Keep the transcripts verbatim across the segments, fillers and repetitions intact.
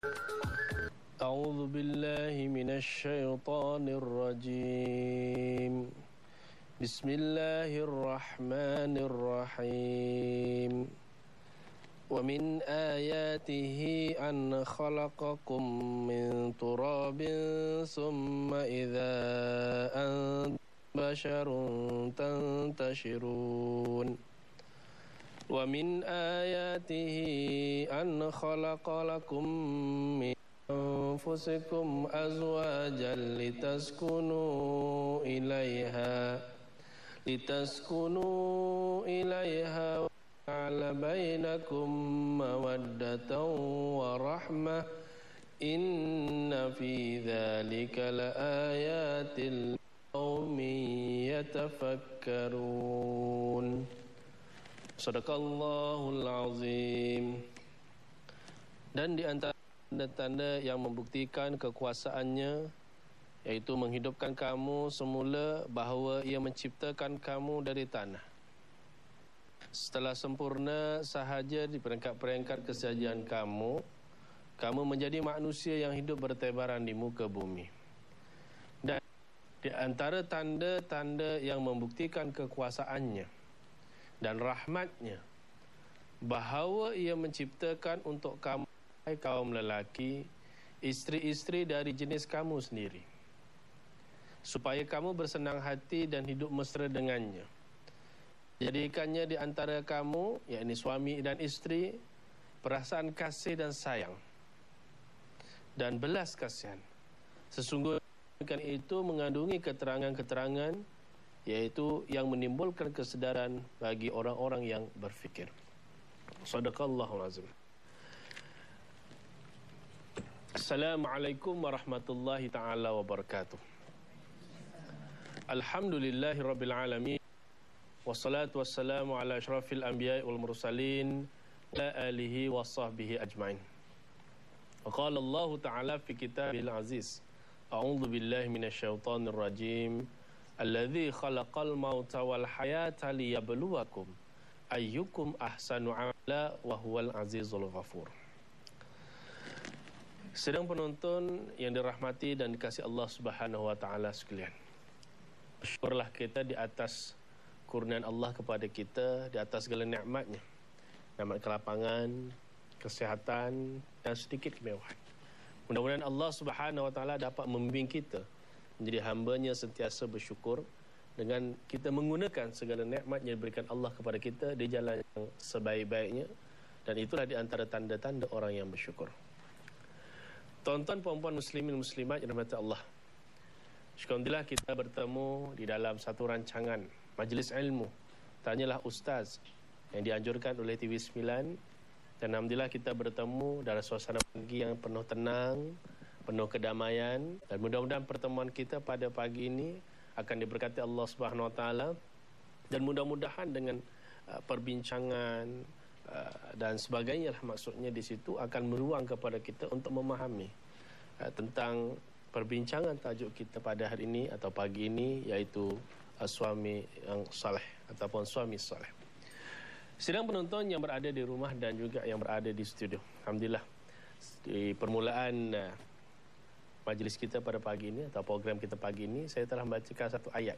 أعوذ بالله من الشيطان الرجيم بسم الله الرحمن الرحيم ومن آياته أن خلقكم من تراب ثم إذا أنتم بشر تنتشرون ومن آياته أن خلق لكم من أنفسكم أزواجا لتسكنوا إليها لتسكنوا إليها وجعل بينكم مودة ورحمة إن في ذلك لآيات لقوم يتفكرون Sadaqallahul Azim. Dan di antara tanda-tanda yang membuktikan kekuasaannya, yaitu menghidupkan kamu semula, bahawa ia menciptakan kamu dari tanah. Setelah sempurna sahaja di peringkat-peringkat kesajian kamu, kamu menjadi manusia yang hidup bertebaran di muka bumi. Dan di antara tanda-tanda yang membuktikan kekuasaannya dan rahmatnya, bahawa ia menciptakan untuk kamu, kaum lelaki, isteri-isteri dari jenis kamu sendiri, supaya kamu bersenang hati dan hidup mesra dengannya. Jadikannya di antara kamu, yakni suami dan isteri, perasaan kasih dan sayang dan belas kasihan. Sesungguhnya itu mengandungi keterangan-keterangan, yaitu yang menimbulkan kesedaran bagi orang-orang yang berfikir. Sadaqallahul azim. Assalamualaikum warahmatullahi taala wabarakatuh. Alhamdulillahi rabbil alamin, wassalatu wassalamu ala asyrafil anbiya'i wal mursalin, ala alihi wa sahbihi ajma'in. Wa qala Allah ta'ala fi kitabil aziz, a'udzu billahi minasyaitonir rajim, alladzi khalaqal mauta wal hayata liyabluwakum ayyukum ahsanu amala wa huwal azizul ghafur. Sedang penonton yang dirahmati dan dikasihi Allah Subhanahu wa taala sekalian, bersyukurlah kita di atas kurniaan Allah kepada kita, di atas segala nikmatnya, nikmat kelapangan, kesehatan dan sedikit kemewahan. Mudah-mudahan Allah Subhanahu wa taala dapat membimbing kita menjadi hambanya sentiasa bersyukur dengan kita menggunakan segala nikmat yang diberikan Allah kepada kita di jalan yang sebaik-baiknya, dan itulah di antara tanda-tanda orang yang bersyukur. Tuan-tuan, puan-puan, muslimin muslimat yang dirahmati Allah, alhamdulillah kita bertemu di dalam satu rancangan majlis ilmu Tanyalah Ustaz yang dianjurkan oleh T V sembilan, dan alhamdulillah kita bertemu dalam suasana pagi yang penuh tenang, penuh kedamaian, dan mudah-mudahan pertemuan kita pada pagi ini akan diberkati Allah Subhanahu wa taala, dan mudah-mudahan dengan uh, perbincangan uh, dan sebagainya lah, maksudnya di situ akan meruang kepada kita untuk memahami uh, tentang perbincangan tajuk kita pada hari ini atau pagi ini, iaitu uh, suami yang saleh ataupun suami saleh. Sidang penonton yang berada di rumah dan juga yang berada di studio, alhamdulillah di permulaan uh, majlis kita pada pagi ini atau program kita pagi ini, saya telah membacakan satu ayat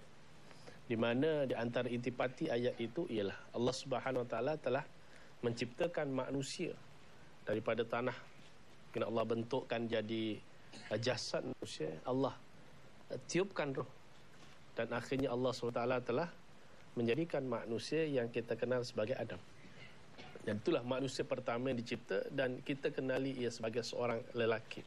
di mana di antara intipati ayat itu ialah Allah Subhanahu wa taala telah menciptakan manusia daripada tanah. Kena Allah bentukkan jadi jasad manusia, Allah tiupkan roh, dan akhirnya Allah Subhanahu wa taala telah menjadikan manusia yang kita kenal sebagai Adam. Dan itulah manusia pertama yang dicipta, dan kita kenali ia sebagai seorang lelaki.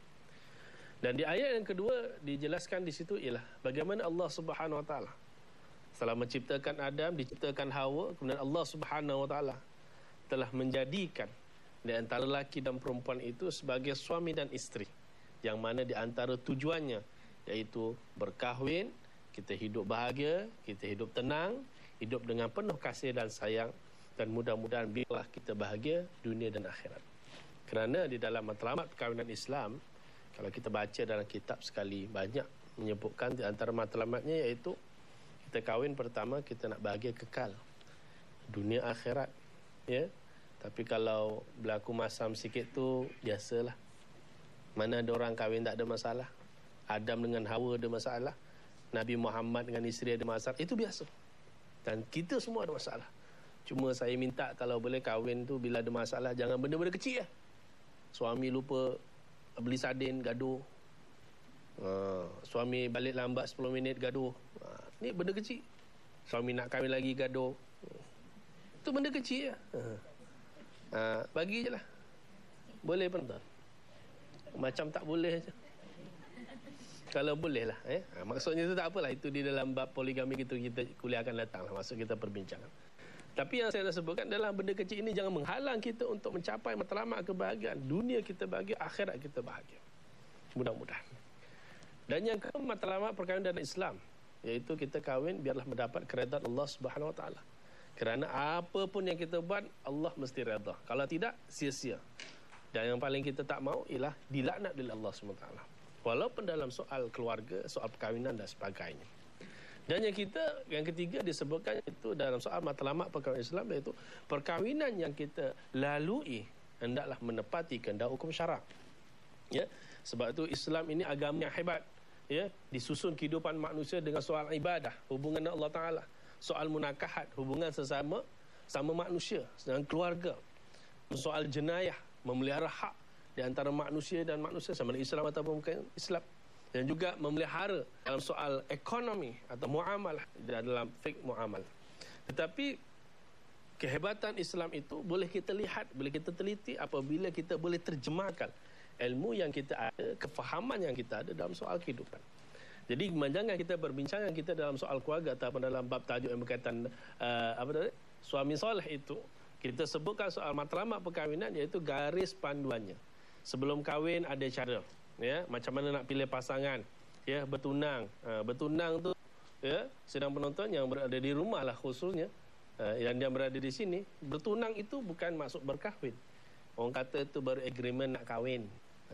Dan di ayat yang kedua dijelaskan di situ ialah bagaimana Allah Subhanahu wa taala setelah menciptakan Adam, diciptakan Hawa, kemudian Allah Subhanahu wa taala telah menjadikan di antara lelaki dan perempuan itu sebagai suami dan isteri, yang mana di antara tujuannya yaitu berkahwin, kita hidup bahagia, kita hidup tenang, hidup dengan penuh kasih dan sayang, dan mudah-mudahan biarlah kita bahagia dunia dan akhirat. Kerana di dalam matlamat perkahwinan Islam, kalau kita baca dalam kitab sekali banyak menyebutkan di antara matlamatnya iaitu kita kahwin pertama kita nak bahagia kekal dunia akhirat, ya. Tapi kalau berlaku masam sikit tu biasalah, Mana ada orang kahwin tak ada masalah? Adam dengan Hawa ada masalah. Nabi Muhammad dengan isteri ada masalah. Itu biasa. Dan kita semua ada masalah. Cuma saya minta kalau boleh kahwin tu bila ada masalah, jangan benda-benda kecil lah. Suami lupa beli sardin, gaduh. Uh, suami balik lambat sepuluh minit, gaduh. Uh, ni benda kecil. Suami nak kahwin lagi, gaduh. Itu benda kecil lah. Uh. Uh, bagi je lah. Boleh pun tak? Macam tak boleh je. Kalau boleh lah. Eh? Ha, maksudnya itu tak apalah. Itu di dalam bab poligami kita, kita kuliah akan datang lah. Maksud kita perbincangan. Tapi yang saya nak sebutkan dalam benda kecil ini jangan menghalang kita untuk mencapai matlamat kebahagiaan. Dunia kita bahagia, akhirat kita bahagia. Mudah-mudahan. Dan yang ke matlamat perkahwinan dalam Islam, iaitu kita kahwin biarlah mendapat keredaan Allah Subhanahu Wa Taala. Kerana apa pun yang kita buat, Allah mesti redha. Kalau tidak, sia-sia. Dan yang paling kita tak mahu ialah dilaknat oleh Allah subhanahu wa taala. Walaupun dalam soal keluarga, soal perkahwinan dan sebagainya. Dan yang kita, yang ketiga disebutkan itu dalam soal matlamat perkahwinan Islam, iaitu perkahwinan yang kita lalui hendaklah menepati kehendak hukum syarak. Ya, sebab itu Islam ini agama yang hebat. Ya, disusun kehidupan manusia dengan soal ibadah, hubungan dengan Allah Taala, soal munakahat, hubungan sesama sama manusia dengan keluarga, soal jenayah, memelihara hak di antara manusia dan manusia sama ada Islam ataupun bukan Islam, dan juga memelihara dalam soal ekonomi atau muamalah dalam fiqh muamalah. Tetapi kehebatan Islam itu boleh kita lihat, boleh kita teliti apabila kita boleh terjemahkan ilmu yang kita ada, kefahaman yang kita ada dalam soal kehidupan. Jadi jangan kita berbincangan kita dalam soal keluarga ataupun dalam bab tajuk yang berkaitan uh, apa tadi, suami soleh itu. Kita sebutkan soal matlamat perkahwinan iaitu garis panduannya. Sebelum kahwin ada cara, ya, macam mana nak pilih pasangan, ya, bertunang. Ha, bertunang tu, ya, sedang penonton yang berada di rumah lah khususnya, ha, yang dia berada di sini, bertunang itu bukan maksud berkahwin. Orang kata itu baru agreement nak kahwin.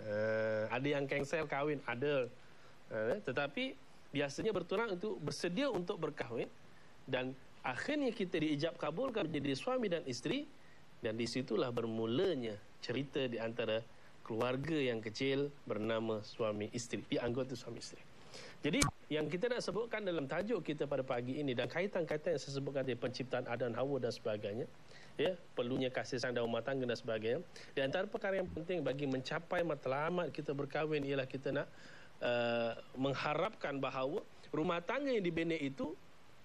Ha, ada yang cancel kahwin, ada. Ha, tetapi biasanya bertunang itu bersedia untuk berkahwin dan akhirnya kita diijab kabulkan menjadi suami dan isteri, dan disitulah bermulanya cerita di antara keluarga yang kecil bernama suami isteri, di anggota suami isteri. Jadi yang kita nak sebutkan dalam tajuk kita pada pagi ini dan kaitan-kaitan yang saya sebutkan tadi, penciptaan Adam dan Hawa dan sebagainya, ya, perlunya kasih sayang dalam rumah tangga dan sebagainya. Di antara perkara yang penting bagi mencapai matlamat kita berkahwin ialah kita nak uh, mengharapkan bahawa rumah tangga yang dibina itu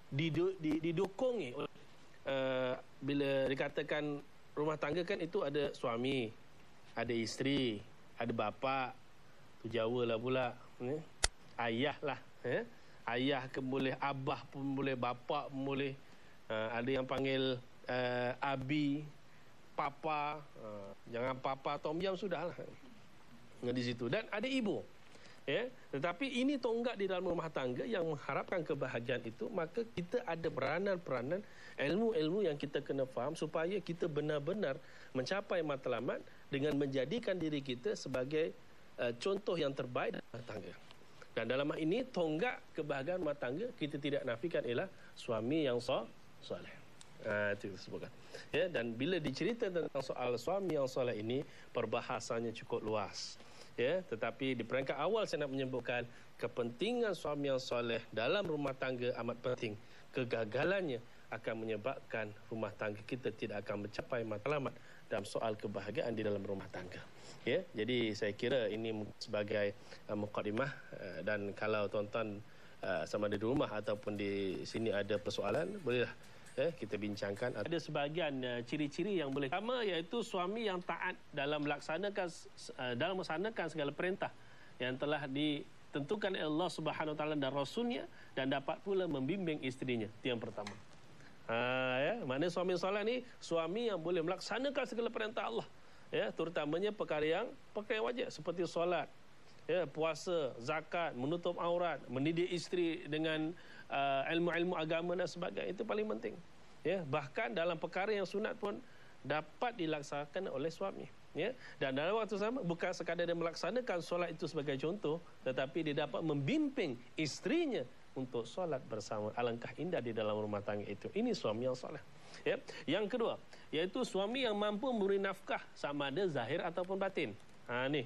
didokongi oleh uh, bila dikatakan rumah tangga kan itu ada suami, ada isteri, ada bapa, tu Jawa lah pula, eh? Ayah lah, eh? Ayah ke boleh, abah pun boleh, bapa pun boleh, uh, ada yang panggil uh, abi, papa, uh, jangan papa tom yam sudahlah di situ, dan ada ibu. Ya, tetapi ini tonggak di dalam rumah tangga yang mengharapkan kebahagiaan itu, maka kita ada peranan-peranan, ilmu-ilmu yang kita kena faham supaya kita benar-benar mencapai matlamat dengan menjadikan diri kita sebagai uh, contoh yang terbaik dalam rumah tangga. Dan dalam hal ini tonggak kebahagiaan rumah tangga kita tidak nafikan ialah suami yang soleh. Ah, itu disebutkan. Ya, dan bila diceritakan tentang soal suami yang soleh ini, perbahasannya cukup luas. Ya, tetapi di peringkat awal saya nak menyebutkan kepentingan suami yang soleh dalam rumah tangga amat penting. Kegagalannya akan menyebabkan rumah tangga kita tidak akan mencapai matlamat dalam soal kebahagiaan di dalam rumah tangga. Ya, jadi saya kira ini sebagai uh, mukadimah, uh, dan kalau tuan-tuan uh, sama ada di rumah ataupun di sini ada persoalan, bolehlah eh, kita bincangkan. Ada sebahagian uh, ciri-ciri yang boleh sama, iaitu suami yang taat dalam melaksanakan uh, dalam melaksanakan segala perintah yang telah ditentukan oleh Allah Subhanahu Wa Taala dan Rasulnya, dan dapat pula membimbing isterinya. Itu yang pertama. Ha, ya, maknanya suami soleh ni suami yang boleh melaksanakan segala perintah Allah, ya, terutamanya perkara yang perkara yang wajib seperti solat, ya, puasa, zakat, menutup aurat, mendidik isteri dengan Uh, ilmu-ilmu agama dan sebagainya, itu paling penting. Ya, bahkan dalam perkara yang sunat pun dapat dilaksanakan oleh suami. Ya, dan dalam waktu sama bukan sekadar dia melaksanakan solat itu sebagai contoh, tetapi dia dapat membimbing isterinya untuk solat bersama. Alangkah indah di dalam rumah tangga itu. Ini suami yang soleh. Ya, yang kedua, iaitu suami yang mampu memberi nafkah sama ada zahir ataupun batin. Ha, ni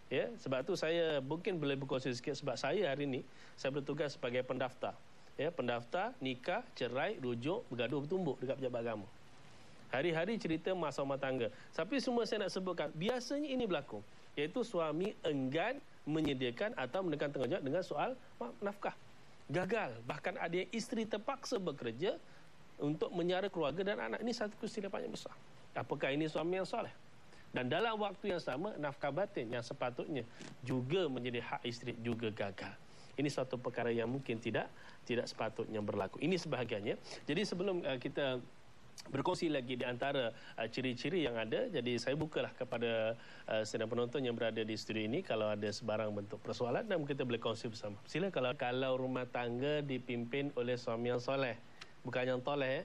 Ya, sebab tu saya mungkin boleh berkongsi sikit sebab saya hari ini saya bertugas sebagai pendaftar. Ya, pendaftar nikah, cerai, rujuk, bergaduh bertumbuk dekat pejabat agama. Hari-hari cerita masalah rumah tangga. Tapi semua saya nak sebutkan, biasanya ini berlaku, iaitu suami enggan menyediakan atau menekan tanggungjawab dengan soal nafkah. Gagal. Bahkan ada yang isteri terpaksa bekerja untuk menyara keluarga dan anak. Ini satu kesilapan yang besar. Apakah ini suami yang soleh? Dan dalam waktu yang sama, nafkah batin yang sepatutnya juga menjadi hak isteri juga gagal. Ini suatu perkara yang mungkin tidak tidak sepatutnya berlaku. Ini sebahagiannya. Jadi sebelum uh, kita berkongsi lagi di antara uh, ciri-ciri yang ada, jadi saya bukalah kepada uh, sedang penonton yang berada di studio ini kalau ada sebarang bentuk persoalan dan kita boleh kongsi bersama. Sila kalau kalau rumah tangga dipimpin oleh suami yang soleh, bukan yang toleh. Eh?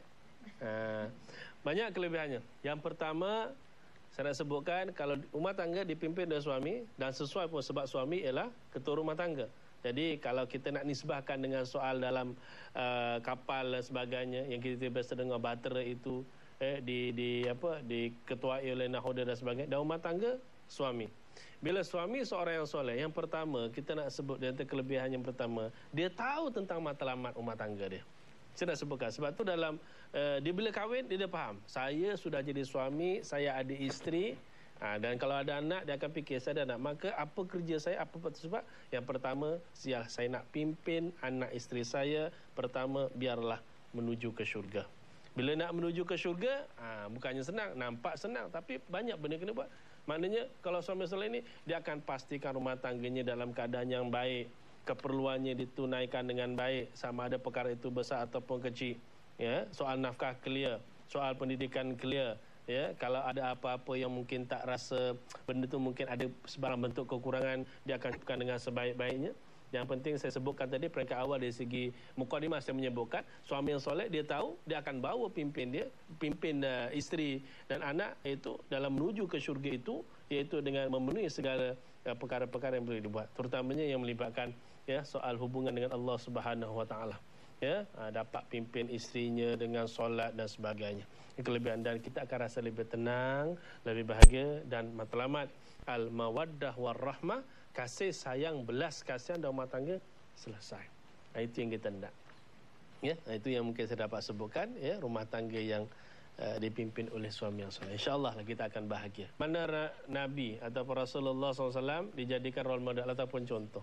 Uh, banyak kelebihannya. Yang pertama, saya nak sebutkan kalau rumah tangga dipimpin oleh suami dan sesuai pun sebab suami ialah ketua rumah tangga. Jadi kalau kita nak nisbahkan dengan soal dalam uh, kapal dan sebagainya yang kita biasa dengar bahtera itu eh, di di apa diketuai oleh nahoda dan sebagainya, dan rumah tangga suami. Bila suami seorang yang soleh, yang pertama kita nak sebut di antara kelebihan yang pertama, dia tahu tentang matlamat rumah tangga dia. Saya nak sebutkan sebab tu dalam uh, dia bila kahwin dia dah faham, saya sudah jadi suami, saya ada isteri, ha, dan kalau ada anak dia akan fikir saya ada anak, maka apa kerja saya, apa sebab? Yang pertama, sial, saya nak pimpin anak isteri saya, pertama biarlah menuju ke syurga. Bila nak menuju ke syurga, ha, bukannya senang, nampak senang, tapi banyak benda kena buat. Maknanya kalau suami soleh ini, dia akan pastikan rumah tangganya dalam keadaan yang baik, keperluannya ditunaikan dengan baik, sama ada perkara itu besar ataupun kecil. Ya, soal nafkah clear, soal pendidikan clear. Ya, kalau ada apa-apa yang mungkin tak rasa benda tu mungkin ada sebarang bentuk kekurangan, dia akan cukupkan dengan sebaik-baiknya. Yang penting saya sebutkan tadi peringkat awal dari segi mukadimah saya menyebutkan suami yang soleh dia tahu dia akan bawa pimpin dia, pimpin uh, isteri dan anak itu dalam menuju ke syurga itu, iaitu dengan memenuhi segala uh, perkara-perkara yang boleh dibuat, terutamanya yang melibatkan ya soal hubungan dengan Allah Subhanahu Wa Taala. Ya, uh, dapat pimpin isterinya dengan solat dan sebagainya. Kelebihan, dan kita akan rasa lebih tenang, lebih bahagia, dan matlamat al-mawaddah war-rahmah, kasih sayang, belas kasihan dalam rumah tangga selesai. Nah, itu yang kita nak. Ya, itu yang mungkin saya dapat sebutkan, ya, rumah tangga yang uh, dipimpin oleh suami yang soleh. InsyaAllah kita akan bahagia. Mana Nabi atau Rasulullah sallallahu alaihi wasallam dijadikan role model ataupun contoh.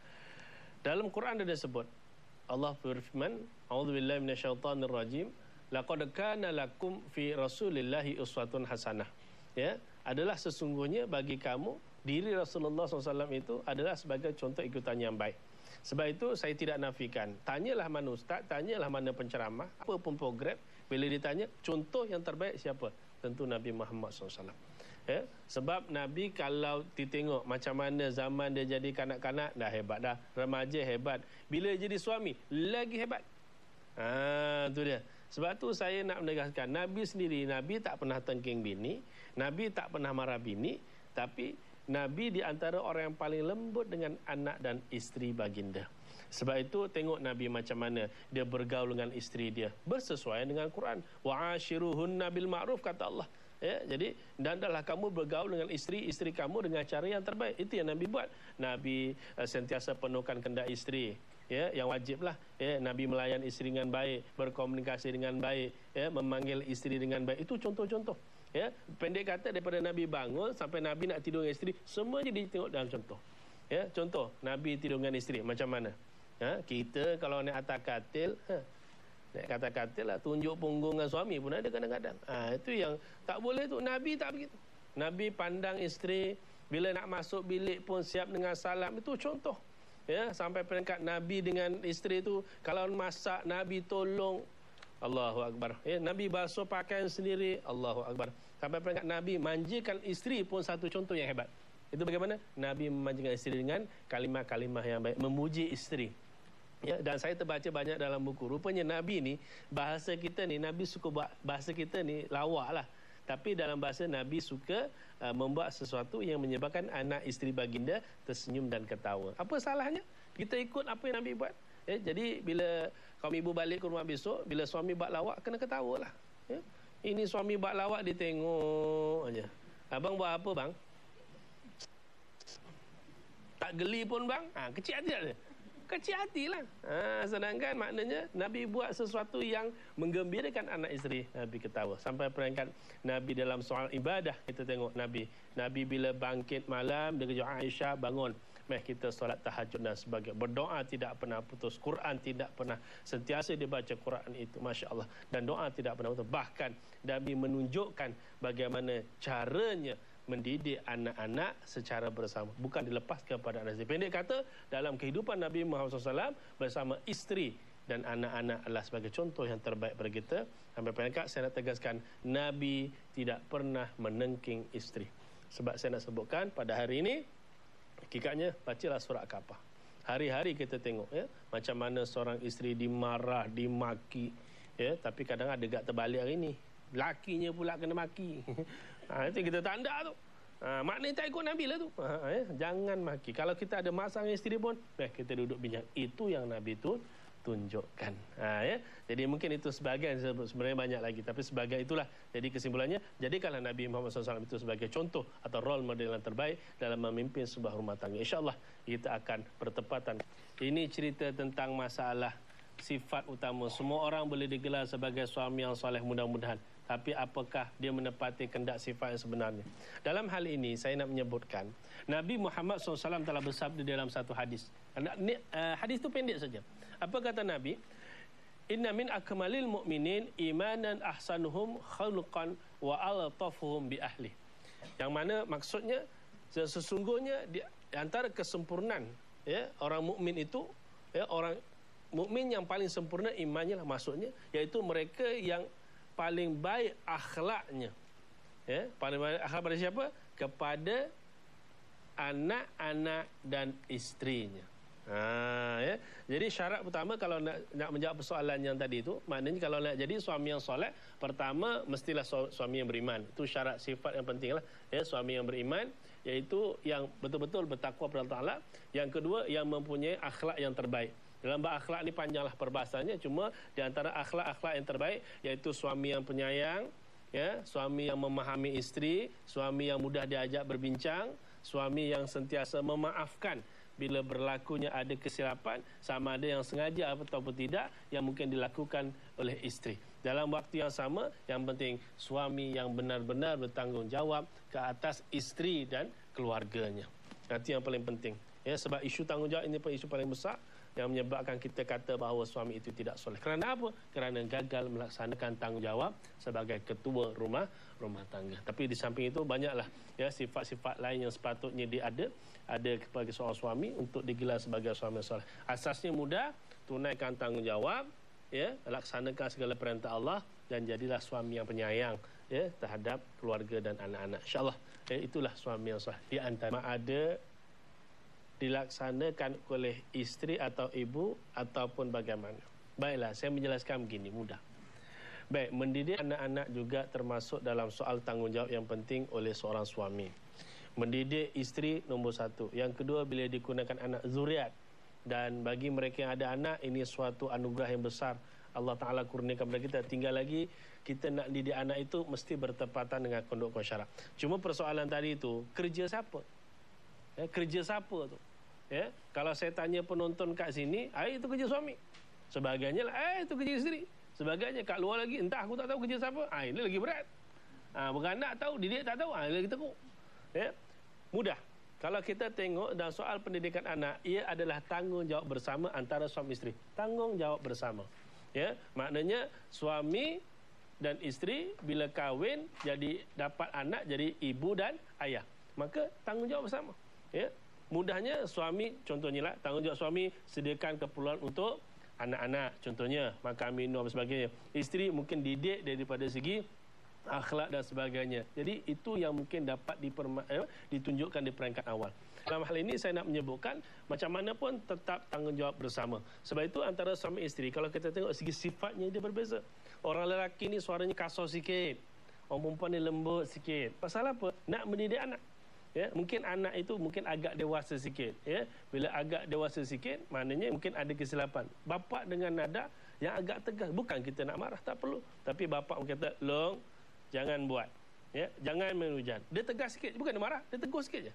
Dalam Quran ada disebut, Allah berfirman, A'udzubillahi minasyaitonirrajim, laqad kana lakum fi Rasulillahi uswatun hasanah. Ya, adalah sesungguhnya bagi kamu diri Rasulullah sallallahu alaihi wasallam itu adalah sebagai contoh ikutan yang baik. Sebab itu saya tidak nafikan. Tanyalah mana ustaz, tanyalah mana penceramah, apa pun program, bila ditanya contoh yang terbaik siapa? Tentu Nabi Muhammad sallallahu alaihi wasallam. Ya, sebab Nabi kalau ditengok macam mana zaman dia jadi kanak-kanak dah hebat dah, remaja hebat, bila jadi suami lagi hebat. Ha, tu dia. Sebab tu saya nak menegaskan, Nabi sendiri, Nabi tak pernah tengking bini, Nabi tak pernah marah bini, tapi Nabi di antara orang yang paling lembut dengan anak dan isteri baginda. Sebab itu tengok Nabi macam mana dia bergaul dengan isteri dia, bersesuaian dengan Quran. Wa ashiruhunna bil ma'ruf, kata Allah. Ya, jadi dan adalah kamu bergaul dengan isteri-isteri kamu dengan cara yang terbaik. Itu yang Nabi buat. Nabi uh, sentiasa penuhkan kehendak isteri. Ya, yang wajiblah. Ya, Nabi melayan isteri dengan baik, berkomunikasi dengan baik, ya, memanggil isteri dengan baik. Itu contoh-contoh. Ya, pendek kata daripada Nabi bangun sampai Nabi nak tidur dengan isteri, semua jadi tengok dalam contoh. Ya, contoh Nabi tidur dengan isteri macam mana? Ha, kita kalau naik atas katil, ha, naik kata katil lah, tunjuk punggung dengan suami pun ada kadang-kadang. Ha, itu yang tak boleh tu. Nabi tak begitu. Nabi pandang isteri, bila nak masuk bilik pun siap dengan salam. Itu contoh. Ya, sampai peringkat Nabi dengan isteri tu, kalau masak Nabi tolong. Allahu Akbar. Ya, Nabi basuh pakaian sendiri. Allahu Akbar. Sampai peringkat Nabi manjakan isteri pun satu contoh yang hebat. Itu bagaimana? Nabi memanjakan isteri dengan kalimah-kalimah yang baik, memuji isteri. Ya, dan saya terbaca banyak dalam buku. Rupanya Nabi ni, bahasa kita ni, Nabi suka buat bahasa kita ni lawak lah. Tapi dalam bahasa Nabi suka uh, membuat sesuatu yang menyebabkan anak isteri baginda tersenyum dan ketawa. Apa salahnya? Kita ikut apa yang Nabi buat. Ya, jadi bila kaum ibu balik ke rumah besok, bila suami buat lawak, kena ketawa lah. Ya. Ini suami buat lawak, dia tengok aja. Abang buat apa bang? tak geli pun bang, ha, kecil hati tak dia? Kecil hatilah. Ha, sedangkan maknanya Nabi buat sesuatu yang menggembirakan anak isteri, Nabi ketawa. Sampai peringkat Nabi dalam soal ibadah, kita tengok Nabi. Nabi bila bangkit malam, dia kejut Aisyah, bangun. Meh kita solat tahajud dan sebagainya. Berdoa tidak pernah putus. Quran tidak pernah, sentiasa dia baca Quran itu. Masya Allah. Dan doa tidak pernah putus. Bahkan Nabi menunjukkan bagaimana caranya mendidik anak-anak secara bersama, bukan dilepaskan pada anak isteri. Pendek kata, dalam kehidupan Nabi Muhammad shallallahu alaihi wasallam bersama isteri dan anak-anak adalah sebagai contoh yang terbaik bagi kita. Sampai pendek saya nak tegaskan, Nabi tidak pernah menengking isteri. Sebab saya nak sebutkan pada hari ini, hakikatnya bacalah surah Kahf. Hari-hari kita tengok ya, macam mana seorang isteri dimarah, dimaki ya, tapi kadang ada gak terbalik hari ini. Lakinya pula kena maki. Ha, itu kita tanda tu. Ha, maknanya tak ikut Nabi lah tu. Ha, ya, jangan maki. Kalau kita ada masalah dengan isteri pun, eh, kita duduk bincang. Itu yang Nabi tu tunjukkan. Ha, ya. Jadi mungkin itu sebahagian, sebenarnya banyak lagi. Tapi sebagai itulah. Jadi kesimpulannya, jadikanlah Nabi Muhammad shallallahu alaihi wasallam itu sebagai contoh atau role model yang terbaik dalam memimpin sebuah rumah tangga. InsyaAllah kita akan bertepatan. Ini cerita tentang masalah sifat utama. Semua orang boleh digelar sebagai suami yang soleh, mudah-mudahan. Tapi apakah dia menepati kehendak sifat yang sebenarnya? Dalam hal ini, saya nak menyebutkan, Nabi Muhammad shallallahu alaihi wasallam telah bersabda dalam satu hadis. Hadis itu pendek saja. Apa kata Nabi? Inna min akmalil mu'minin imanan ahsanuhum khuluqan wa altafuhum bi ahli. Yang mana maksudnya, sesungguhnya di antara kesempurnaan ya, orang mukmin itu, ya, orang mukmin yang paling sempurna imannya lah, maksudnya, iaitu mereka yang paling baik akhlaknya. Ya, paling baik akhlak pada siapa? Kepada anak-anak dan istrinya. Ha, ya. Jadi syarat pertama kalau nak, nak menjawab persoalan yang tadi itu, maknanya kalau nak jadi suami yang soleh, pertama mestilah suami yang beriman. Itu syarat sifat yang penting lah. Ya, suami yang beriman, iaitu yang betul-betul bertakwa kepada Allah Ta'ala. Yang kedua, yang mempunyai akhlak yang terbaik. Dalam bab akhlak ni panjanglah perbahasannya, cuma di antara akhlak-akhlak yang terbaik iaitu suami yang penyayang, ya, suami yang memahami isteri, suami yang mudah diajak berbincang, suami yang sentiasa memaafkan bila berlakunya ada kesilapan, sama ada yang sengaja ataupun tidak yang mungkin dilakukan oleh isteri. Dalam waktu yang sama, yang penting suami yang benar-benar bertanggungjawab ke atas isteri dan keluarganya. Itu yang paling penting. Ya, sebab isu tanggungjawab ini pun isu paling besar yang menyebabkan kita kata bahawa suami itu tidak soleh. Kerana apa? Kerana gagal melaksanakan tanggungjawab sebagai ketua rumah rumah tangga. Tapi di samping itu banyaklah ya sifat-sifat lain yang sepatutnya dia ada ada kepada seorang suami untuk digelar sebagai suami soleh. Asasnya mudah, tunaikan tanggungjawab, ya, laksanakan segala perintah Allah dan jadilah suami yang penyayang ya terhadap keluarga dan anak-anak. Insya-Allah ya, itulah suami yang soleh. Di antara ada dilaksanakan oleh isteri atau ibu ataupun bagaimana. Baiklah, saya menjelaskan begini, mudah. Baik, mendidik anak-anak juga termasuk dalam soal tanggungjawab yang penting oleh seorang suami. Mendidik isteri nombor satu. Yang kedua, bila digunakan anak zuriat. Dan bagi mereka yang ada anak, ini suatu anugerah yang besar. Allah Ta'ala kurniakan kepada kita. Tinggal lagi, kita nak didik anak itu mesti bertepatan dengan konduk syarak. Cuma persoalan tadi itu, kerja siapa? Ya, kerja siapa tu? Ya, kalau saya tanya penonton kat sini, ah itu kerja suami. Sebagainya lah, eh itu kerja isteri. Sebagainya kat luar lagi, entah aku tak tahu kerja siapa. Ah ini lagi berat. Ah beranak tahu, didik tak tahu, ah ini lagi teruk. Ya. Mudah. Kalau kita tengok dalam soal pendidikan anak, ia adalah tanggungjawab bersama antara suami isteri. Tanggungjawab bersama. Ya, maknanya suami dan isteri bila kahwin jadi dapat anak jadi ibu dan ayah. Maka tanggungjawab bersama. Ya. Mudahnya suami, contohnya lah, tanggungjawab suami sediakan keperluan untuk anak-anak, contohnya makan, minum dan sebagainya. Isteri mungkin didik daripada segi akhlak dan sebagainya. Jadi itu yang mungkin dapat diperma- eh, ditunjukkan di peringkat awal. Dalam hal ini saya nak menyebutkan macam mana pun tetap tanggungjawab bersama. Sebab itu antara suami isteri, kalau kita tengok segi sifatnya dia berbeza. Orang lelaki ni suaranya kasar sikit, orang perempuan ni lembut sikit. Pasal apa? Nak mendidik anak. Ya, mungkin anak itu mungkin agak dewasa sikit. Ya, bila agak dewasa sikit, maknanya mungkin ada kesilapan. Bapa dengan nada yang agak tegas. Bukan kita nak marah, tak perlu. Tapi bapa kata, "Long, jangan buat. Ya, jangan main hujan." Dia tegas sikit, bukan dia marah, dia tegur sikit je.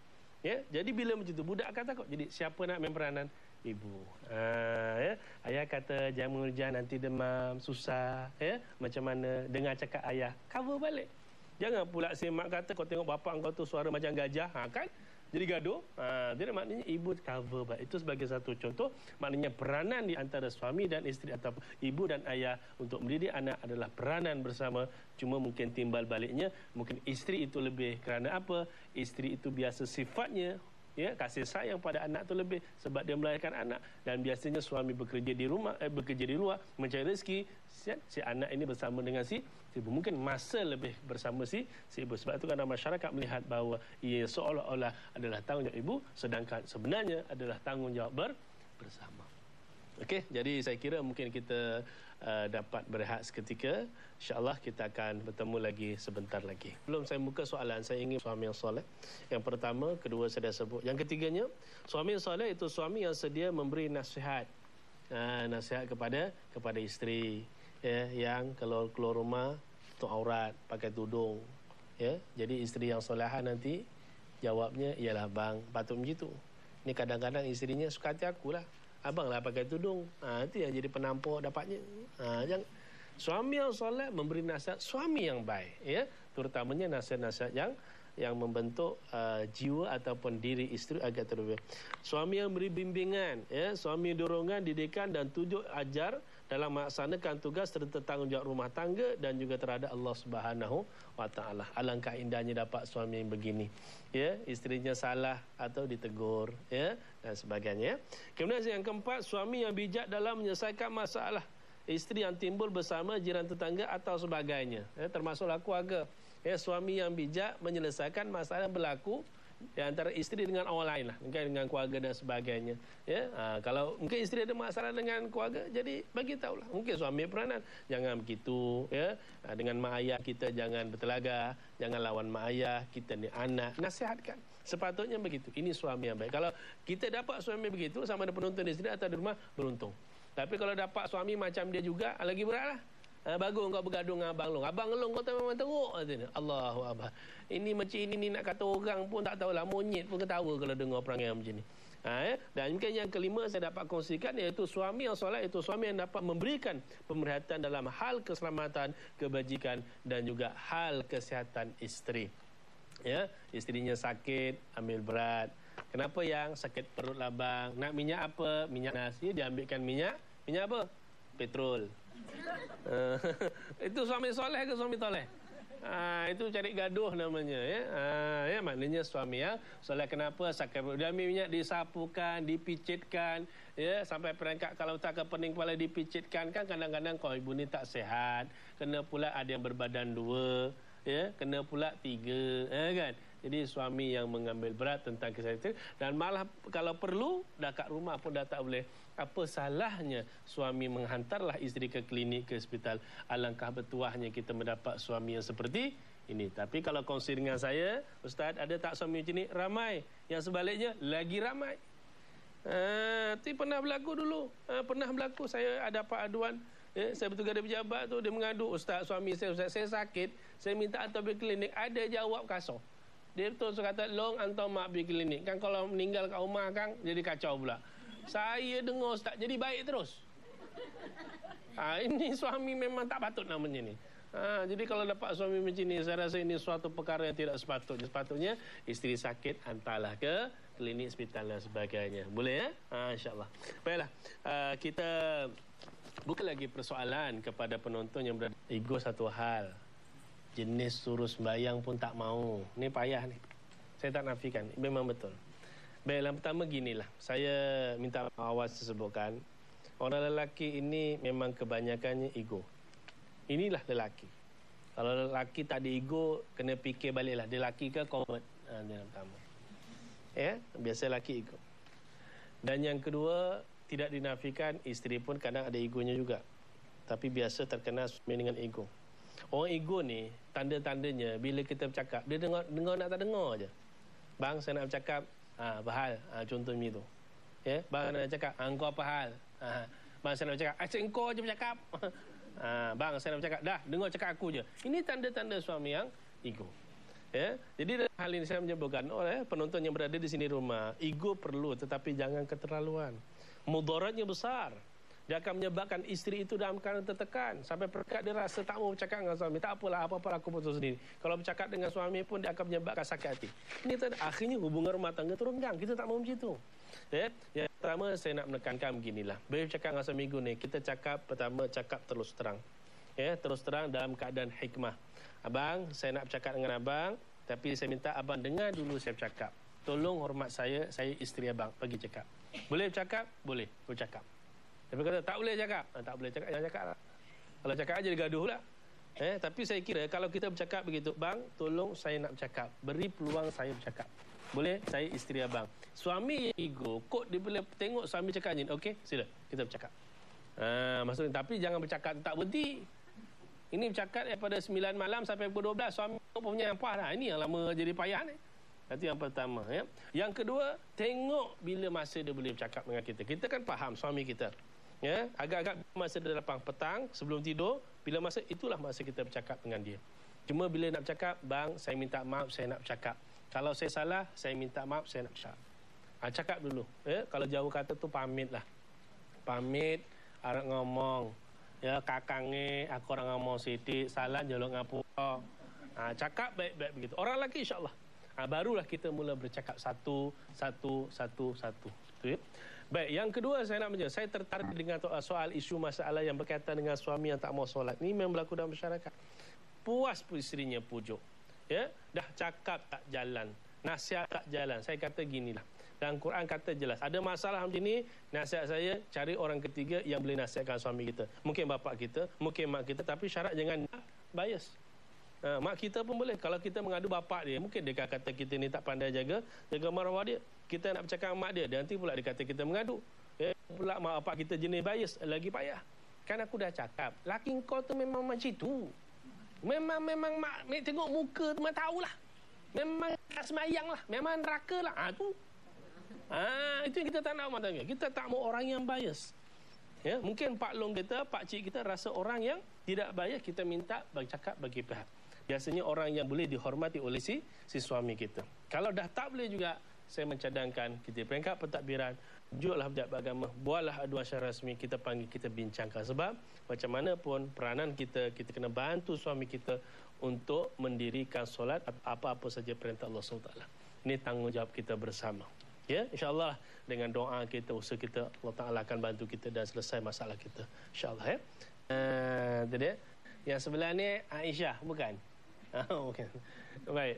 Ya, jadi bila macam tu budak akan takut. Jadi siapa nak main peranan? Ibu. Ha, ya. Ayah kata jamu hujan nanti demam, susah, ya. Macam mana? Dengar cakap ayah, cover balik. Jangan pula si mak kata kau tengok bapak kau tu suara macam gajah, ha, kan? Jadi gaduh. Ha, jadi maknanya ibu cover balik. Itu sebagai satu contoh. Maknanya peranan di antara suami dan isteri atau ibu dan ayah untuk mendidik anak adalah peranan bersama. Cuma mungkin timbal baliknya, mungkin isteri itu lebih kerana apa? Isteri itu biasa sifatnya, ya, kasih sayang pada anak tu lebih sebab dia melahirkan anak, dan biasanya suami bekerja di rumah, eh, bekerja di luar mencari rezeki, si, si anak ini bersama dengan si, si ibu, mungkin masa lebih bersama si, si ibu. Sebab itu kerana masyarakat melihat bahawa ia seolah-olah adalah tanggungjawab ibu, sedangkan sebenarnya adalah tanggungjawab ber, bersama. Okey, jadi saya kira mungkin kita uh, dapat berehat seketika. InsyaAllah kita akan bertemu lagi sebentar lagi. Belum saya buka soalan, saya ingin suami yang soleh. Yang pertama, kedua saya dah sebut. Yang ketiganya, suami yang soleh itu suami yang sedia memberi nasihat. Uh, nasihat kepada kepada isteri, ya, yang kalau keluar rumah tutup aurat, pakai tudung. Ya, jadi isteri yang solehah nanti jawabnya ialah, bang, patut begitu. Ini kadang-kadang isterinya suka hati akulah. Abang lah pakai tudung. Ha, itu yang jadi penampuk dapatnya. Ha, jangan. Suami yang soleh memberi nasihat suami yang baik, ya, terutamanya nasihat-nasihat yang yang membentuk uh, jiwa ataupun diri isteri agar terlebih. Suami yang beri bimbingan, ya, suami dorongan, didikan dan tunjuk ajar dalam melaksanakan tugas serta tanggungjawab rumah tangga dan juga terhadap Allah Subhanahu wa taala. Alangkah indahnya dapat suami yang begini. Ya, isterinya salah atau ditegur, ya, dan sebagainya. Kemudian yang keempat, suami yang bijak dalam menyelesaikan masalah isteri yang timbul bersama jiran tetangga atau sebagainya, ya, termasuklah keluarga. Ya, suami yang bijak menyelesaikan masalah yang berlaku di antara isteri dengan orang lain lah, mungkin dengan keluarga dan sebagainya. Ya, ha, kalau mungkin isteri ada masalah dengan keluarga, jadi bagi tahulah. Mungkin suami peranan, jangan begitu, ya. Ha, dengan mak ayah kita jangan bertelaga, jangan lawan mak ayah, kita ni anak, nasihatkan. Sepatutnya begitu. Ini suami yang baik. Kalau kita dapat suami begitu, sama ada penonton isteri atau di rumah, beruntung. Tapi kalau dapat suami macam dia juga, lagi beratlah. Ha, bagus kau bergaduh dengan abang long. Abang long kau tak memang teruk katanya. Allahu akbar. Ini macam ini ni nak kata orang pun tak tahulah, monyet pun ketawa kalau dengar perangai macam ni. Ha, ya? Dan mungkin yang kelima saya dapat kongsikan iaitu suami yang soleh itu suami yang dapat memberikan pemerhatian dalam hal keselamatan, kebajikan dan juga hal kesihatan isteri. Ya, isterinya sakit, ambil berat. Kenapa yang sakit perut lah bang? Nak minyak apa? Minyak nasi, dia ambilkan minyak. Minyak apa? Petrol. Uh, itu suami soleh ke suami toleh? Uh, itu cari gaduh namanya, ya. Uh, ya, maknanya suami yang soleh. Kenapa sakit perut? Dia ambil minyak, disapukan, dipicitkan, ya, sampai perangkat kalau tak ke pening kepala dipicitkan, kan kadang-kadang kau ibu ni tak sehat, kena pula ada yang berbadan dua, ya, kena pula tiga, ya, kan? Jadi suami yang mengambil berat tentang kesehatan, dan malah kalau perlu dah kat rumah pun dah tak boleh. Apa salahnya suami menghantarlah isteri ke klinik, ke hospital? Alangkah bertuahnya kita mendapat suami yang seperti ini. Tapi kalau kongsi dengan saya, Ustaz, ada tak suami macam ni? Ramai. Yang sebaliknya lagi ramai. Ha, itu pernah berlaku dulu. Ha, pernah berlaku. Saya ada dapat aduan. Eh, saya bertugas di pejabat tu, dia mengadu, Ustaz, suami saya, Ustaz, saya sakit, saya minta hantar pergi klinik. Ada jawab kasar. Dia betul kata, long hantar mak pergi klinik. Kan kalau meninggal kat rumah, kan jadi kacau pula. Saya dengar, Ustaz, jadi baik terus. Ha, ini suami memang tak patut namanya ni. Ha, jadi kalau dapat suami macam ni, saya rasa ini suatu perkara yang tidak sepatutnya. Sepatutnya isteri sakit, hantarlah ke klinik, hospital dan sebagainya. Boleh, ya? Ha, InsyaAllah. Baiklah, uh, kita buka lagi persoalan kepada penonton yang berada. Ego satu hal. Jenis suruh sembahyang pun tak mau. Ni payah ni. Saya tak nafikan. Memang betul. Baiklah, pertama ginilah. Saya minta awas sebutkan. Orang lelaki ini memang kebanyakannya ego. Inilah lelaki. Kalau lelaki tak ada ego, kena fikir baliklah. Dia lelaki ke convert? Ha, dia yang pertama. Ya, biasa lelaki ego. Dan yang kedua, tidak dinafikan isteri pun kadang ada egonya juga. Tapi biasa terkena suami dengan ego. Orang ego ni, tanda-tandanya bila kita bercakap, dia dengar, dengar nak tak dengar je. Bang, saya nak bercakap, ha, apa hal? Ha, contohnya itu. Ya, bang nak bercakap, ha, engkau apa hal? Ha, bang, saya nak bercakap, asyik engkau je bercakap. Ha, bang, saya nak bercakap, dah, dengar cakap aku je. Ini tanda-tanda suami yang ego. Ya, jadi dalam hal ini saya menyebutkan oleh penonton yang berada di sini rumah, ego perlu tetapi jangan keterlaluan. Mudaratnya besar. Dia akan menyebabkan isteri itu dalam keadaan tertekan sampai perkat dia rasa tak mau bercakap dengan suami. Tak apalah, apa-apa aku putus sendiri. Kalau bercakap dengan suami pun dia akan menyebabkan sakit hati. Ini tak, akhirnya hubungan rumah tangga terunggang. Kita tak mau macam itu. Ya, yang pertama saya nak menekankan beginilah. Bila bercakap dengan suami minggu ni, kita cakap pertama cakap terus terang. Ya, terus terang dalam keadaan hikmah. Abang, saya nak bercakap dengan abang, tapi saya minta abang dengar dulu saya bercakap. Tolong hormat saya, saya isteri abang, pergi cakap. Boleh bercakap? Boleh bercakap. Tapi kata tak boleh cakap, ah, tak boleh cakap, jangan cakap lah. Kalau cakap aja dia gaduh lah. Eh, tapi saya kira kalau kita bercakap begitu, bang, tolong saya nak bercakap, beri peluang saya bercakap. Boleh? Saya isteri abang. Suami yang ego, kok dia boleh tengok suami cakap je, okey, sila kita bercakap. Ah, maksudnya, tapi jangan bercakap tak berhenti. Ini bercakap daripada sembilan malam sampai pukul dua belas. Suami punya apa dah. Ini yang lama jadi payah ni. Itu yang pertama. Ya. Yang kedua, tengok bila masa dia boleh bercakap dengan kita. Kita kan faham suami kita. Ya, agak-agak masa dia lapang petang sebelum tidur, bila masa itulah masa kita bercakap dengan dia. Cuma bila nak bercakap, bang, saya minta maaf, saya nak bercakap. Kalau saya salah, saya minta maaf, saya nak bercakap. Ha, cakap dulu. Ya. Kalau jauh kata tu pamit lah. Pamit, arah ngomong. Ya, kakang ni, aku orang ngomong sidik, salah jolok ngapura. Ha, cakap baik-baik begitu. Orang lelaki insyaAllah. Ha, barulah kita mula bercakap satu, satu, satu, satu. Itu, ya. Baik, yang kedua saya nak menjawab. Saya tertarik dengan soal isu masalah yang berkaitan dengan suami yang tak mau solat. Ini memang berlaku dalam masyarakat. Puas pun isterinya pujuk. Ya, dah cakap tak jalan. Nasihat tak jalan. Saya kata ginilah. Dan Quran kata jelas, ada masalah macam ni, nasihat saya cari orang ketiga yang boleh nasihatkan suami kita. Mungkin bapa kita, mungkin mak kita, tapi syarat jangan bias. Ha, mak kita pun boleh. Kalau kita mengadu bapa dia, mungkin dia kata kita ni tak pandai jaga jaga maruah dia. Kita nak bercakap dengan mak dia, dia nanti pula dia kata kita mengadu. Eh, pula mak bapa kita jenis bias, lagi payah. Kan aku dah cakap, laki kau tu memang macam tu. Memang memang mak tengok muka tu memang tahulah. Memang tak semayang lah, memang neraka lah. Ha tu. Ah, itu yang kita tak nak rumah tangga. Kita tak mau orang yang bias. Ya, mungkin pak long kita, pak cik kita rasa orang yang tidak bias, kita minta bercakap bagi pihak. Biasanya orang yang boleh dihormati oleh si si suami kita. Kalau dah tak boleh juga, saya mencadangkan kita peringkat pentadbiran, jujurlah pejabat agama, buatlah aduan secara rasmi, kita panggil, kita bincangkan. Sebab macam mana pun peranan kita, kita kena bantu suami kita untuk mendirikan solat apa-apa saja perintah Allah subhanahu wa taala. Ini tanggungjawab kita bersama. Ya, insyaAllah dengan doa kita, usaha kita, Allah Ta'ala akan bantu kita dan selesai masalah kita. InsyaAllah, ya. Uh, itu dia. Yang sebelah ni Aisyah, bukan? Oh, bukan. Baik.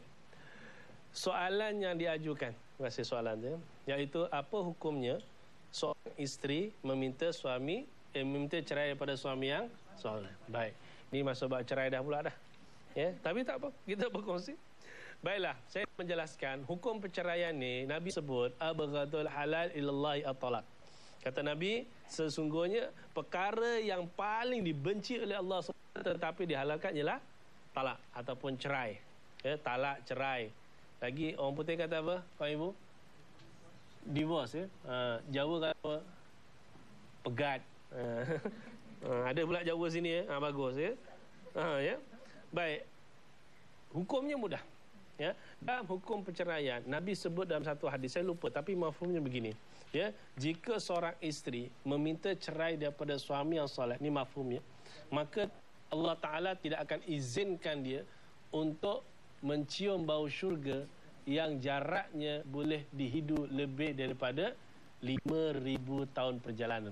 Soalan yang diajukan, terima kasih soalan tu, iaitu apa hukumnya seorang isteri meminta suami, eh, meminta cerai daripada suami yang soleh. Baik. Ini masuk bab cerai dah pula dah. Ya, tapi tak apa, kita berkongsi. Baiklah, saya menjelaskan hukum perceraian ni Nabi sebut abghadul halal ilallahi at-talaq. Kata Nabi, sesungguhnya perkara yang paling dibenci oleh Allah tetapi dihalalkan ialah talak ataupun cerai. Ya, talak, cerai. Lagi orang putih kata apa, Pak Ibu? Divorce, ya. Ha, Jawa kata apa? Pegat. Ha, ada pula Jawa sini, ya. Ha, bagus, ya. Ha, ya. Baik. Hukumnya mudah. Ya, dalam hukum perceraian Nabi sebut dalam satu hadis, saya lupa tapi mafhumnya begini, ya, jika seorang isteri meminta cerai daripada suami yang soleh, ni mafhumnya, maka Allah Ta'ala tidak akan izinkan dia untuk mencium bau syurga yang jaraknya boleh dihidu lebih daripada lima ribu tahun perjalanan.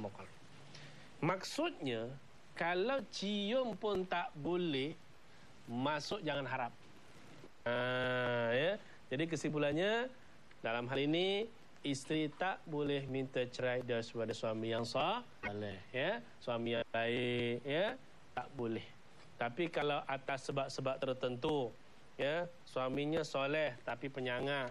Maksudnya kalau cium pun tak boleh, masuk jangan harap. Ha, ya. Jadi kesimpulannya dalam hal ini isteri tak boleh minta cerai daripada suami yang soleh, ya, suami yang baik, ya, tak boleh. Tapi kalau atas sebab-sebab tertentu, ya, suaminya soleh tapi penyangak,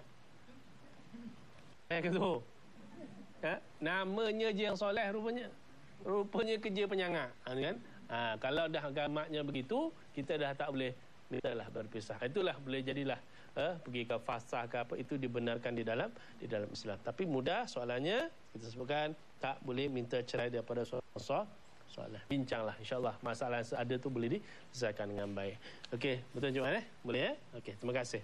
eh gitu, ya, namanya je yang soleh rupanya, rupanya kerja penyangak, kan? Ha, kalau dah agamanya begitu, kita dah tak boleh mintalah berpisah. Itulah boleh jadilah eh, pergi ke fasah ke apa, itu dibenarkan di dalam di dalam Islam. Tapi mudah soalannya, kita sebutkan tak boleh minta cerai daripada suami soalan. Bincanglah, insya-Allah masalah yang ada tu boleh diselesaikan dengan baik. Okey, betul Cik Wan eh? Boleh eh? Okey, terima kasih.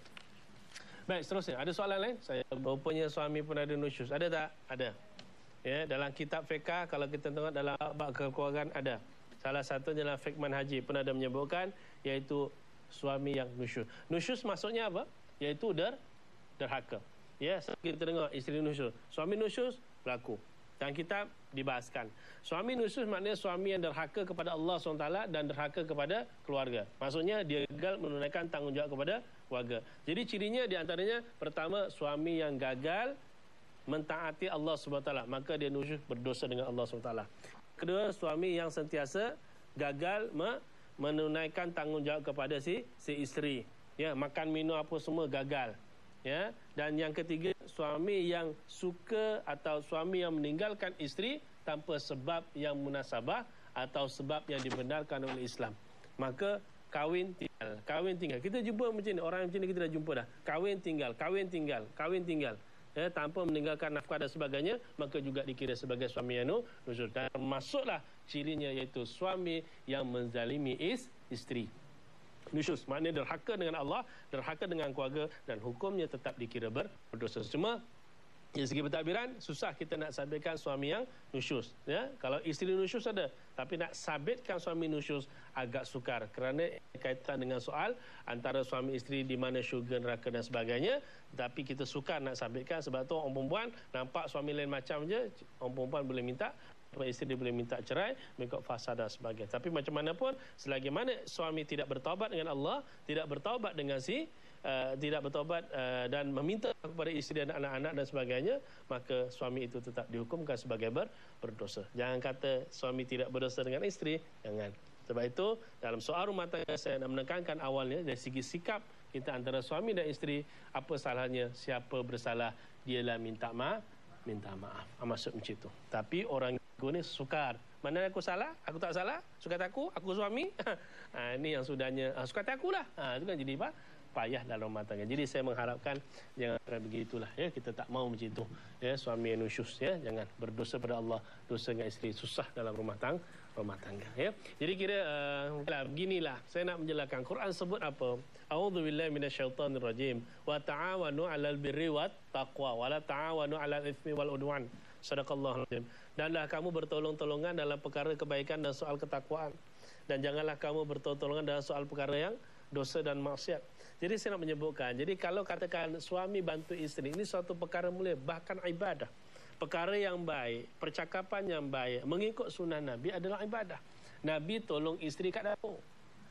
Baik, seterusnya ada soalan lain? Saya rupanya suami pun ada nusyuz. Ada tak? Ada. Ya, dalam kitab fiqh kalau kita tengok dalam bab kekeluargaan ada. Salah satunya dalam fiqh manhaji pun ada menyebutkan iaitu suami yang nusyuz. Nusyuz maksudnya apa? Iaitu der derhaka. Ya, kita tengok isteri nusyuz. Suami nusyuz berlaku. Dan kitab dibahaskan. Suami nusyuz maknanya suami yang derhaka kepada Allah subhanahu wa taala dan derhaka kepada keluarga. Maksudnya dia gagal menunaikan tanggungjawab kepada keluarga. Jadi cirinya di antaranya pertama suami yang gagal mentaati Allah subhanahu wa taala, maka dia nusyuz berdosa dengan Allah subhanahu wa taala. Kedua, suami yang sentiasa gagal menunaikan tanggungjawab kepada si si isteri. Ya, makan minum apa semua gagal. Ya, dan yang ketiga suami yang suka atau suami yang meninggalkan isteri tanpa sebab yang munasabah atau sebab yang dibenarkan oleh Islam, maka kahwin tinggal kahwin tinggal kita jumpa macam ni, orang macam ni kita dah jumpa dah, kahwin tinggal kahwin tinggal kahwin tinggal ya, tanpa meninggalkan nafkah dan sebagainya, maka juga dikira sebagai suami yang nusyuz. Dan masuklah cirinya iaitu suami yang menzalimi is, isteri. Nusyuz maknanya derhaka dengan Allah, derhaka dengan keluarga, dan hukumnya tetap dikira berdosa. Cuma dari segi pentadbiran susah kita nak sabitkan suami yang nusyuz ya. Kalau isteri nusyuz ada, tapi nak sabitkan suami nusyuz agak sukar kerana kaitan dengan soal antara suami isteri di mana syurga, neraka dan sebagainya. Tapi kita sukar nak sabitkan, sebab tu orang perempuan nampak suami lain macam je, orang perempuan boleh minta, isteri boleh minta cerai mengikut fasad dan sebagainya. Tapi macam mana pun, selagi mana suami tidak bertaubat dengan Allah, tidak bertaubat dengan si uh, tidak bertaubat uh, dan meminta kepada isteri dan anak-anak dan sebagainya, maka suami itu tetap dihukumkan sebagai ber, berdosa. Jangan kata suami tidak berdosa dengan isteri, jangan. Sebab itu dalam soal rumah tangga saya nak menekankan awalnya dari segi sikap kita antara suami dan isteri, apa salahnya siapa bersalah dialah minta maaf, minta maaf. Maksud macam itu. Tapi orang ni sukar. Mana aku salah? Aku tak salah. Suka aku? Aku suami? ha, ini yang sudahnya. Ha, suka aku lah. Ha, itu kan jadi apa? Payah dalam rumah tangga. Jadi saya mengharapkan jangan begitulah. Ya, kita tak mau macam itu. Ya, suami yang nusyuz. Ya, jangan berdosa pada Allah, dosa dengan isteri, susah dalam rumah tangga. Rumah tangga. Ya, jadi kira uh, beginilah. Saya nak menjelaskan. Quran sebut apa? A'udzubillahi minasyaitonirrajim. Wa ta'awanu 'alal birri wat taqwa wa la ta'awanu 'alal itsmi wal udwan. Sadaqallahul azim. Danlah kamu bertolong-tolongan dalam perkara kebaikan dan soal ketakwaan, dan janganlah kamu bertolong-tolongan dalam soal perkara yang dosa dan maksiat. Jadi saya nak menyebutkan, jadi kalau katakan suami bantu isteri, ini suatu perkara mulia, bahkan ibadah, perkara yang baik, percakapan yang baik, mengikut sunnah Nabi adalah ibadah. Nabi tolong isteri kat dapur.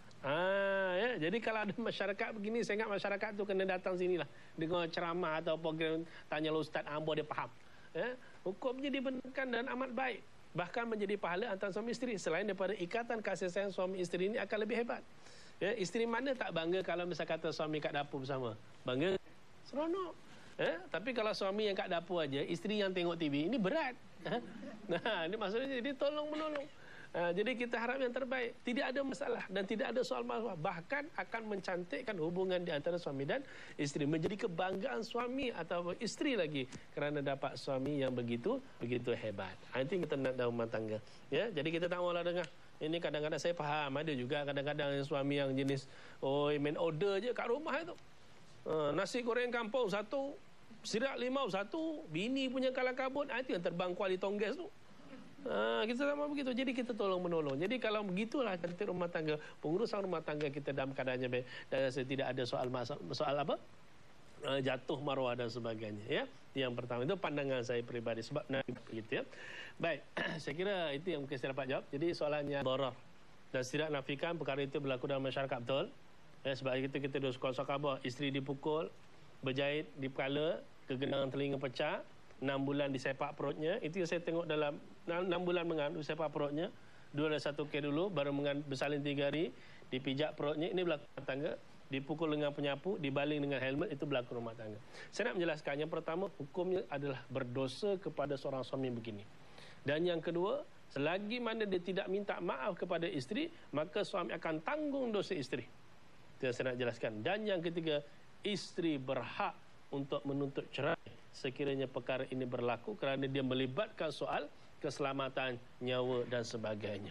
Ah, ya. Jadi kalau ada masyarakat begini, saya ingat masyarakat tu kena datang sinilah dengar ceramah atau program tanya Ustaz Ambo, dia faham. Ya, hukumnya dibenarkan dan amat baik, bahkan menjadi pahala antara suami isteri. Selain daripada ikatan kasih sayang suami isteri ini akan lebih hebat. Ya, isteri mana tak bangga kalau misal kata suami kat dapur bersama? Bangga, seronok. Ya, tapi kalau suami yang kat dapur aja, isteri yang tengok T V, ini berat. Nah, ini maksudnya jadi tolong menolong. Uh, jadi kita harap yang terbaik, tidak ada masalah dan tidak ada soal masalah, bahkan akan mencantikkan hubungan di antara suami dan isteri, menjadi kebanggaan suami atau isteri lagi kerana dapat suami yang begitu begitu hebat. I think kita nak dalam rumah tangga. Ya, jadi kita tak maulah dengar. Ini kadang-kadang saya faham ada juga kadang-kadang suami yang jenis oh main order je kat rumah itu. Uh, nasi goreng kampung satu, sirak limau satu, bini punya kalang kabut, itu yang terbang kuali tongges tu. Ha, kita sama begitu. Jadi kita tolong menolong. Jadi kalau begitulah cantik rumah tangga, pengurusan rumah tangga kita dalam keadaannya baik, dan saya tidak ada soal soal apa uh, jatuh maruah dan sebagainya. Ya, yang pertama itu pandangan saya peribadi sebab Nabi begitu ya. Baik, saya kira itu yang mungkin saya dapat jawab. Jadi soalannya darar dan tidak nafikan perkara itu berlaku dalam masyarakat, betul. Ya, sebab itu kita ada sekolah khabar isteri dipukul, berjahit di kepala, kegenangan telinga pecah, enam bulan disepak perutnya. Itu yang saya tengok dalam enam bulan mengandung sepak perutnya, dua dan satu ke dulu, baru bersalin tiga hari, dipijak perutnya. Ini berlaku rumah tangga. Dipukul dengan penyapu, dibaling dengan helmet, itu berlaku rumah tangga. Saya nak menjelaskan, yang pertama hukumnya adalah berdosa kepada seorang suami begini. Dan yang kedua, selagi mana dia tidak minta maaf kepada isteri, maka suami akan tanggung dosa isteri. Itu yang saya nak jelaskan. Dan yang ketiga, isteri berhak untuk menuntut cerai sekiranya perkara ini berlaku kerana dia melibatkan soal keselamatan nyawa dan sebagainya.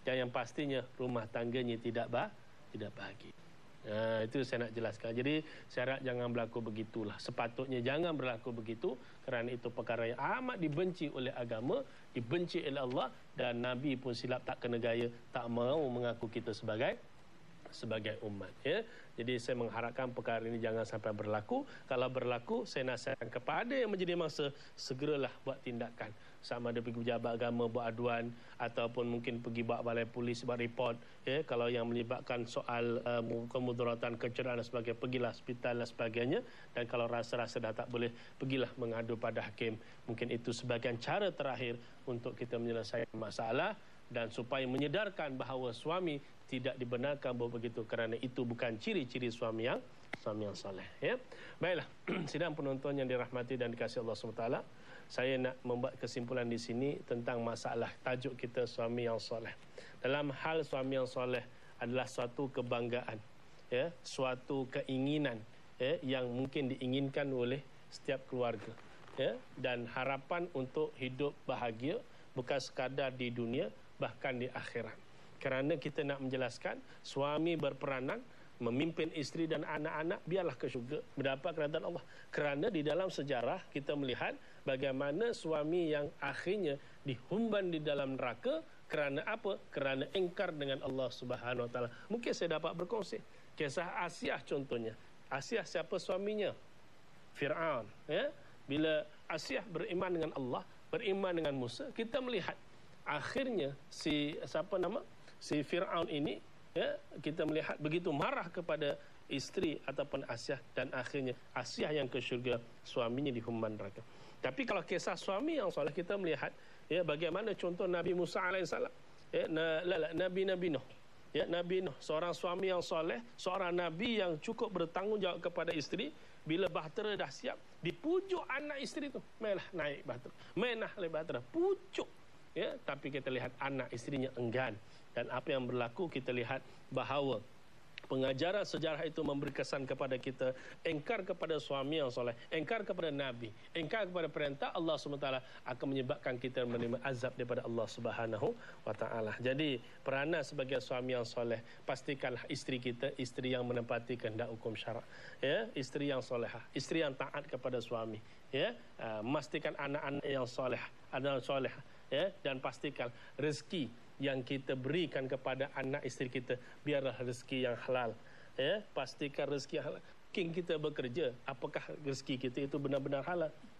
dan yang pastinya rumah tangganya tidak bah, tidak bahagia. Nah, itu saya nak jelaskan. Jadi saya harap jangan berlaku begitulah. Sepatutnya jangan berlaku begitu, kerana itu perkara yang amat dibenci oleh agama, dibenci oleh Allah, dan Nabi pun silap tak kena gaya, tak mahu mengaku kita sebagai sebagai umat, ya. Jadi saya mengharapkan perkara ini jangan sampai berlaku. Kalau berlaku, saya nasihatkan kepada yang menjadi mangsa, segeralah buat tindakan. Sama ada pergi pejabat agama buat aduan, ataupun mungkin pergi buat balai polis buat report, ya. Kalau yang melibatkan soal uh, kemudaratan, kecederaan dan sebagainya, pergilah hospital dan sebagainya. Dan kalau rasa-rasa dah tak boleh, pergilah mengadu pada hakim. Mungkin itu sebagian cara terakhir untuk kita menyelesaikan masalah, dan supaya menyedarkan bahawa suami tidak dibenarkan buat begitu, kerana itu bukan ciri-ciri suami yang suami yang soleh, ya. Baiklah, sidang penonton yang dirahmati dan dikasihi Allah subhanahu wa taala, saya nak membuat kesimpulan di sini tentang masalah tajuk kita, suami yang soleh. Dalam hal suami yang soleh adalah suatu kebanggaan, ya, suatu keinginan, ya, yang mungkin diinginkan oleh setiap keluarga, ya, dan harapan untuk hidup bahagia bukan sekadar di dunia, bahkan di akhirat. Kerana kita nak menjelaskan, suami berperanan memimpin isteri dan anak-anak biarlah ke syurga, mendapat kerajaan Allah. Kerana di dalam sejarah kita melihat bagaimana suami yang akhirnya dihumban di dalam neraka kerana apa? Kerana engkar dengan Allah Subhanahu wa taala. Mungkin saya dapat berkongsi kisah Asiah contohnya. Asiah siapa suaminya? Fir'aun, ya. Bila Asiah beriman dengan Allah, beriman dengan Musa, kita melihat akhirnya si siapa nama si Fir'aun ini, ya, kita melihat begitu marah kepada isteri ataupun Asiah, dan akhirnya Asiah yang ke syurga, suaminya dihumban neraka. Tapi kalau kisah suami yang soleh, kita melihat, ya, bagaimana contoh Nabi Musa alaihissalam, ya, na, la, la, Nabi Nabi Nuh, ya, Nabi Nuh, seorang suami yang soleh, seorang nabi yang cukup bertanggungjawab kepada isteri. Bila bahtera dah siap, dipujuk anak isteri tu, mainlah naik bahtera, mainlah oleh bahtera, pujuk, ya. Tapi kita lihat anak isterinya enggan, dan apa yang berlaku kita lihat bahawa pengajaran sejarah itu memberi kesan kepada kita, engkar kepada suami yang soleh, engkar kepada Nabi, engkar kepada perintah Allah subhanahu wa taala akan menyebabkan kita menerima azab daripada Allah subhanahu wa taala. Jadi peranan sebagai suami yang soleh, pastikanlah isteri kita isteri yang menepati kehendak hukum syarak, ya, isteri yang solehah, isteri yang taat kepada suami, ya, uh, memastikan anak-anak yang soleh, anak soleh, ya, dan pastikan rezeki yang kita berikan kepada anak isteri kita biarlah rezeki yang halal, ya. Pastikan rezeki yang halal. Mungkin kita bekerja, apakah rezeki kita itu benar-benar halal?